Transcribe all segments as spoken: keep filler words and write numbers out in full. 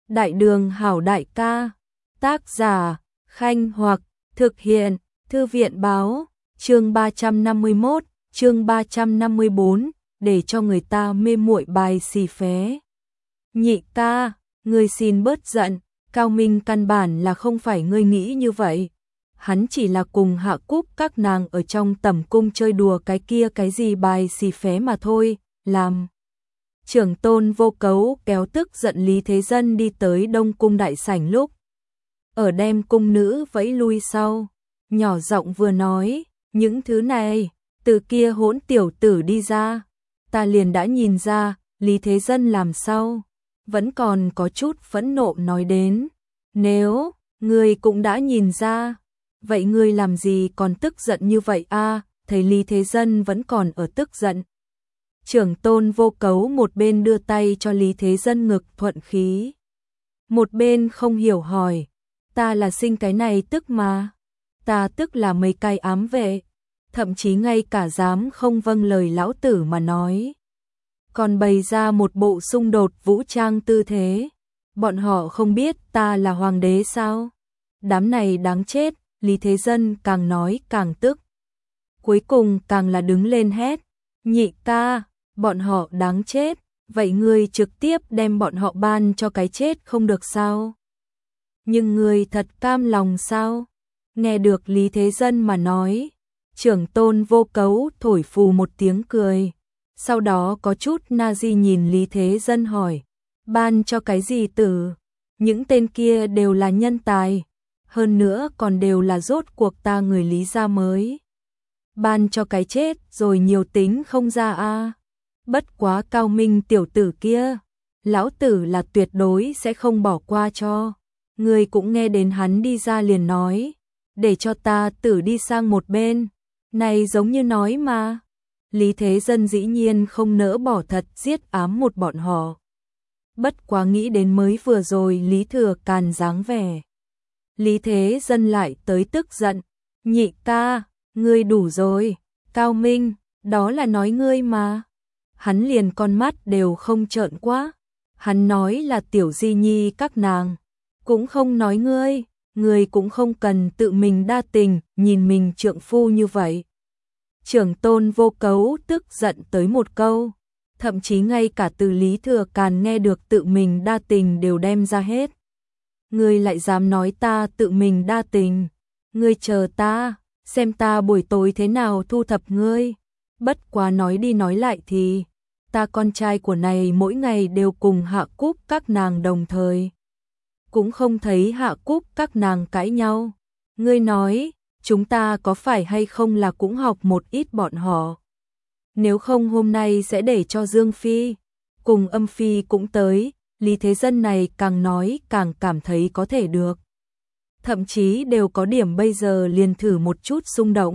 Đại đường hảo đại ca. Tác giả Khanh Hoặc. Thực hiện Thư viện báo. Chương ba trăm năm mươi mốt, chương ba trăm năm mươi bốn, để cho người ta mê muội bài xì phé. Nhị ca, ngươi xin bớt giận, Cao Minh căn bản là không phải ngươi nghĩ như vậy. Hắn chỉ là cùng Hạ Cúc các nàng ở trong tẩm cung chơi đùa cái kia cái gì bài xì phé mà thôi, làm. Trưởng tôn Vô Cấu kéo tức giận Lý Thế Dân đi tới Đông Cung đại sảnh lúc. Ở đem cung nữ vẫy lui sau, nhỏ giọng vừa nói, những thứ này, từ kia hỗn tiểu tử đi ra, ta liền đã nhìn ra, Lý Thế Dân làm sao, vẫn còn có chút phẫn nộ nói đến, nếu, ngươi cũng đã nhìn ra, vậy ngươi làm gì còn tức giận như vậy a? Thấy Lý Thế Dân vẫn còn ở tức giận. Trưởng tôn Vô Cấu một bên đưa tay cho Lý Thế Dân ngực thuận khí, một bên không hiểu hỏi, ta là sinh cái này tức mà, ta tức là mấy cái ám vệ, thậm chí ngay cả dám không vâng lời lão tử mà nói. Còn bày ra một bộ xung đột vũ trang tư thế, bọn họ không biết ta là hoàng đế sao? Đám này đáng chết, Lý Thế Dân càng nói càng tức. Cuối cùng càng là đứng lên hét, nhị ca, bọn họ đáng chết, vậy ngươi trực tiếp đem bọn họ ban cho cái chết không được sao? Nhưng ngươi thật cam lòng sao? Nghe được Lý Thế Dân mà nói, trưởng tôn Vô Cấu thổi phù một tiếng cười, sau đó có chút na di nhìn Lý Thế Dân hỏi, ban cho cái gì tử? Những tên kia đều là nhân tài, hơn nữa còn đều là rốt cuộc ta người Lý gia mới. Ban cho cái chết rồi nhiều tính không ra a. Bất quá Cao Minh tiểu tử kia, lão tử là tuyệt đối sẽ không bỏ qua cho. Người cũng nghe đến hắn đi ra liền nói, để cho ta tử đi sang một bên, này giống như nói mà. Lý Thế Dân dĩ nhiên không nỡ bỏ thật giết ám một bọn họ. Bất quá nghĩ đến mới vừa rồi Lý Thừa Càn dáng vẻ, Lý Thế Dân lại tới tức giận, nhị ca, ngươi đủ rồi, Cao Minh, đó là nói ngươi mà. Hắn liền con mắt đều không trợn quá, hắn nói là tiểu di nhi các nàng, cũng không nói ngươi, ngươi cũng không cần tự mình đa tình, nhìn mình trượng phu như vậy. Trưởng tôn Vô Cấu tức giận tới một câu, thậm chí ngay cả từ Lý Thừa Càn nghe được tự mình đa tình đều đem ra hết. Ngươi lại dám nói ta tự mình đa tình, ngươi chờ ta, xem ta buổi tối thế nào thu thập ngươi. Bất quá nói đi nói lại thì, ta con trai của này mỗi ngày đều cùng Hạ Cúc các nàng đồng thời. Cũng không thấy Hạ Cúc các nàng cãi nhau. Ngươi nói, chúng ta có phải hay không là cũng học một ít bọn họ. Nếu không hôm nay sẽ để cho Dương Phi, cùng Âm Phi cũng tới. Lý Thế Dân này càng nói càng cảm thấy có thể được. Thậm chí đều có điểm bây giờ liền thử một chút xung động.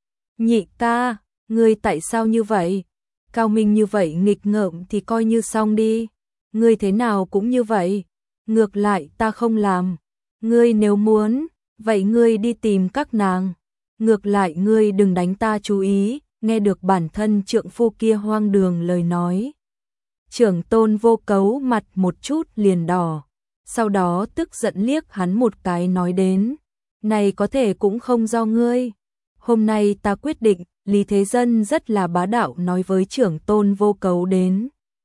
Nhị ca, ngươi tại sao như vậy? Cao Minh như vậy nghịch ngợm thì coi như xong đi. Ngươi thế nào cũng như vậy. Ngược lại ta không làm. Ngươi nếu muốn, vậy ngươi đi tìm các nàng. Ngược lại ngươi đừng đánh ta chú ý. Nghe được bản thân trượng phu kia hoang đường lời nói, trưởng tôn Vô Cấu mặt một chút liền đỏ. Sau đó tức giận liếc hắn một cái nói đến, này có thể cũng không do ngươi. Hôm nay ta quyết định, Lý Thế Dân rất là bá đạo nói với trưởng tôn Vô Cấu đến.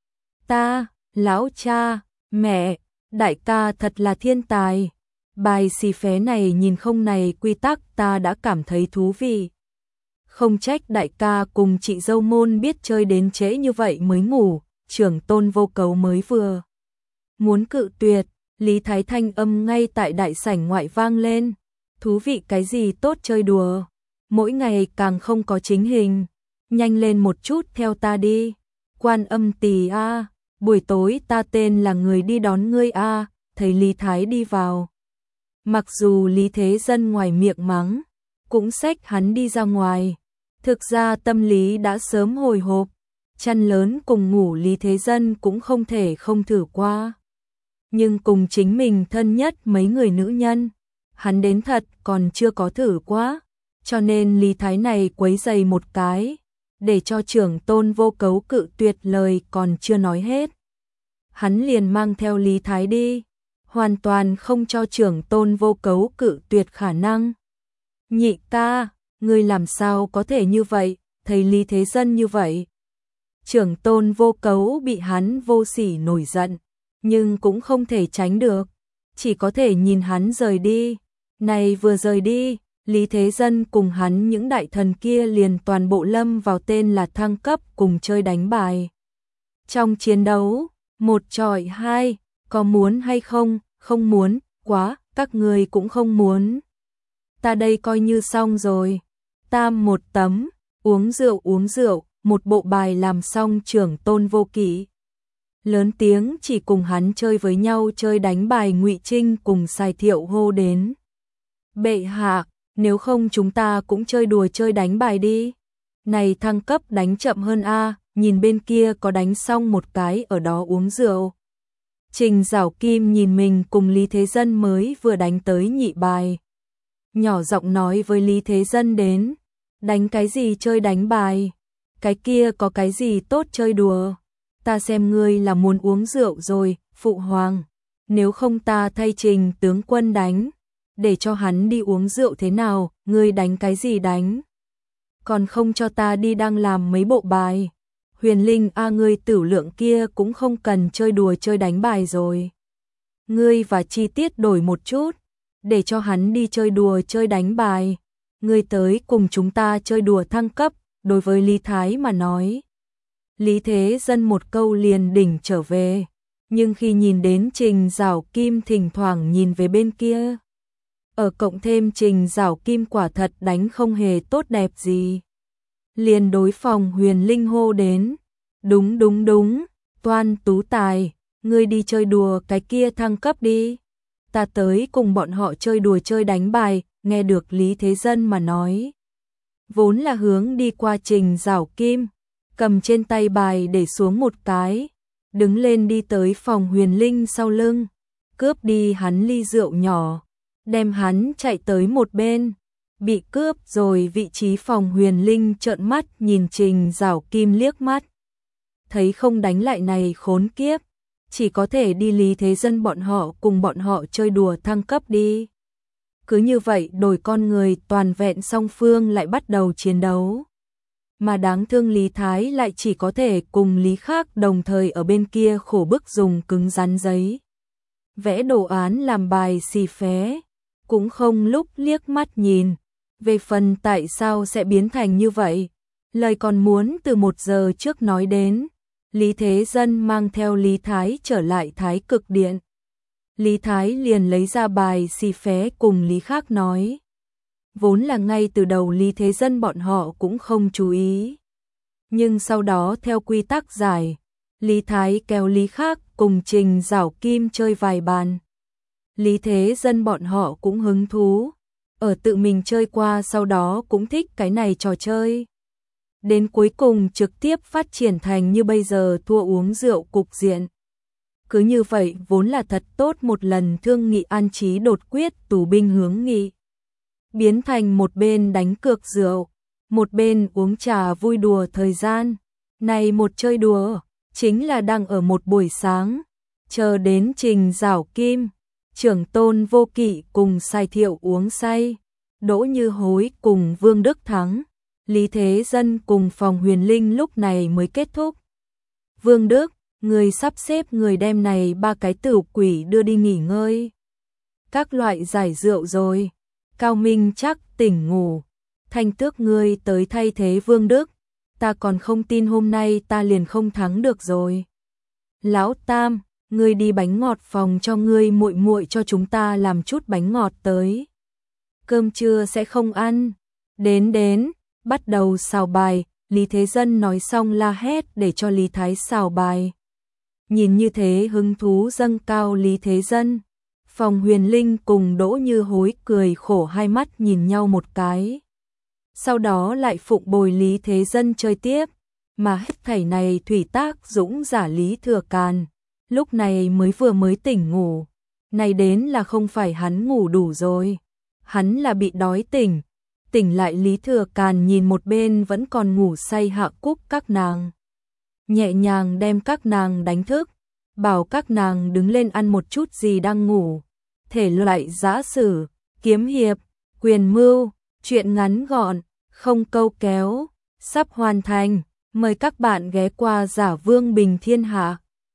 Ta, lão cha, mẹ, đại ca thật là thiên tài. Bài xì phé này nhìn không này quy tắc ta đã cảm thấy thú vị. Không trách đại ca cùng chị dâu môn biết chơi đến trễ như vậy mới ngủ, trưởng tôn Vô Cấu mới vừa muốn cự tuyệt, Lý Thái thanh âm ngay tại đại sảnh ngoại vang lên. Thú vị cái gì tốt chơi đùa, mỗi ngày càng không có chính hình, nhanh lên một chút theo ta đi. Quan Âm tỳ a, buổi tối ta tên là người đi đón ngươi a. Thấy Lý Thái đi vào, mặc dù Lý Thế Dân ngoài miệng mắng, cũng xách hắn đi ra ngoài. Thực ra tâm lý đã sớm hồi hộp, chăn lớn cùng ngủ Lý Thế Dân cũng không thể không thử qua. Nhưng cùng chính mình thân nhất mấy người nữ nhân, hắn đến thật còn chưa có thử quá, cho nên Lý Thái này quấy giày một cái, để cho trưởng tôn Vô Cấu cự tuyệt lời còn chưa nói hết. Hắn liền mang theo Lý Thái đi, hoàn toàn không cho Trưởng Tôn Vô Cấu cự tuyệt khả năng. Nhị ca, ngươi làm sao có thể như vậy, thấy Lý Thế Dân như vậy. Trưởng Tôn Vô Cấu bị hắn vô sỉ nổi giận, nhưng cũng không thể tránh được, chỉ có thể nhìn hắn rời đi. Này vừa rời đi, Lý Thế Dân cùng hắn những đại thần kia liền toàn bộ lâm vào tên là thăng cấp cùng chơi đánh bài. Trong chiến đấu, một chọi hai, có muốn hay không, không muốn, quá, các người cũng không muốn. Ta đây coi như xong rồi. Tam một tấm, uống rượu uống rượu, một bộ bài làm xong Trưởng Tôn Vô Kỵ. Lớn tiếng chỉ cùng hắn chơi với nhau chơi đánh bài. Ngụy Trinh cùng Sài Thiệu hô đến. Bệ hạ, nếu không chúng ta cũng chơi đùa chơi đánh bài đi. Này thăng cấp đánh chậm hơn a, nhìn bên kia có đánh xong một cái ở đó uống rượu. Trình Giảo Kim nhìn mình cùng Lý Thế Dân mới vừa đánh tới nhị bài. Nhỏ giọng nói với Lý Thế Dân đến. Đánh cái gì chơi đánh bài? Cái kia có cái gì tốt chơi đùa? Ta xem ngươi là muốn uống rượu rồi, phụ hoàng. Nếu không ta thay Trình tướng quân đánh. Để cho hắn đi uống rượu thế nào, ngươi đánh cái gì đánh? Còn không cho ta đi đang làm mấy bộ bài. Huyền Linh a, ngươi tử lượng kia cũng không cần chơi đùa chơi đánh bài rồi. Ngươi và chi tiết đổi một chút, để cho hắn đi chơi đùa chơi đánh bài. Ngươi tới cùng chúng ta chơi đùa thăng cấp, đối với Lý Thái mà nói. Lý Thế Dân một câu liền đỉnh trở về, nhưng khi nhìn đến Trình Giảo Kim thỉnh thoảng nhìn về bên kia. Ở cộng thêm Trình Giảo Kim quả thật đánh không hề tốt đẹp gì. Liền đối phòng Huyền Linh hô đến. Đúng đúng đúng, Toan Tú Tài, ngươi đi chơi đùa cái kia thăng cấp đi. Ta tới cùng bọn họ chơi đùa chơi đánh bài. Nghe được Lý Thế Dân mà nói. Vốn là hướng đi qua Trình Giảo Kim, cầm trên tay bài để xuống một cái, đứng lên đi tới phòng Huyền Linh sau lưng, cướp đi hắn ly rượu nhỏ, đem hắn chạy tới một bên. Bị cướp rồi vị trí phòng Huyền Linh trợn mắt nhìn Trình Giảo Kim liếc mắt. Thấy không đánh lại này khốn kiếp, chỉ có thể đi Lý Thế Dân bọn họ cùng bọn họ chơi đùa thăng cấp đi. Cứ như vậy đổi con người toàn vẹn song phương lại bắt đầu chiến đấu. Mà đáng thương Lý Thái lại chỉ có thể cùng Lý Khác đồng thời ở bên kia khổ bức dùng cứng rắn giấy. Vẽ đồ án làm bài xì phé, cũng không lúc liếc mắt nhìn. Về phần tại sao sẽ biến thành như vậy, lời còn muốn từ một giờ trước nói đến. Lý Thế Dân mang theo Lý Thái trở lại Thái Cực Điện. Lý Thái liền lấy ra bài xì phé cùng Lý Khác nói. Vốn là ngay từ đầu Lý Thế Dân bọn họ cũng không chú ý. Nhưng sau đó theo quy tắc giải, Lý Thái kéo Lý Khác cùng Trình Giảo Kim chơi vài bàn. Lý Thế Dân bọn họ cũng hứng thú. Ở tự mình chơi qua sau đó cũng thích cái này trò chơi. Đến cuối cùng trực tiếp phát triển thành như bây giờ thua uống rượu cục diện. Cứ như vậy vốn là thật tốt một lần thương nghị an trí đột quyết tù binh hướng nghị. Biến thành một bên đánh cược rượu, một bên uống trà vui đùa thời gian. Này một chơi đùa, chính là đang ở một buổi sáng, chờ đến Trình Giảo Kim, Trưởng Tôn Vô Kỵ cùng Sài Thiệu uống say, Đỗ Như Hối cùng Vương Đức Thắng, Lý Thế Dân cùng phòng Huyền Linh lúc này mới kết thúc. Vương Đức, người sắp xếp người đem này ba cái tử quỷ đưa đi nghỉ ngơi. Các loại giải rượu rồi. Cao Minh chắc tỉnh ngủ. Thanh Tước ngươi tới thay thế Vương Đức. Ta còn không tin hôm nay ta liền không thắng được rồi. Lão Tam, ngươi đi bánh ngọt phòng cho ngươi muội muội cho chúng ta làm chút bánh ngọt tới. Cơm trưa sẽ không ăn. Đến đến, bắt đầu xào bài. Lý Thế Dân nói xong la hét để cho Lý Thái xào bài. Nhìn như thế hứng thú dâng cao Lý Thế Dân. Phòng Huyền Linh cùng Đỗ Như Hối cười khổ hai mắt nhìn nhau một cái. Sau đó lại phụng bồi Lý Thế Dân chơi tiếp. Mà hết thảy này thủy tác dũng giả Lý Thừa Càn. Lúc này mới vừa mới tỉnh ngủ. Này đến là không phải hắn ngủ đủ rồi. Hắn là bị đói tỉnh. Tỉnh lại Lý Thừa Càn nhìn một bên vẫn còn ngủ say Hạ Cúc các nàng. Nhẹ nhàng đem các nàng đánh thức. bảo các nàng đứng lên ăn một chút gì đang ngủ. Thể loại giã sử, kiếm hiệp, quyền mưu, truyện ngắn gọn, không câu kéo, sắp hoàn thành. Mời các bạn ghé qua Giả Vương Bình Thiên Hạ.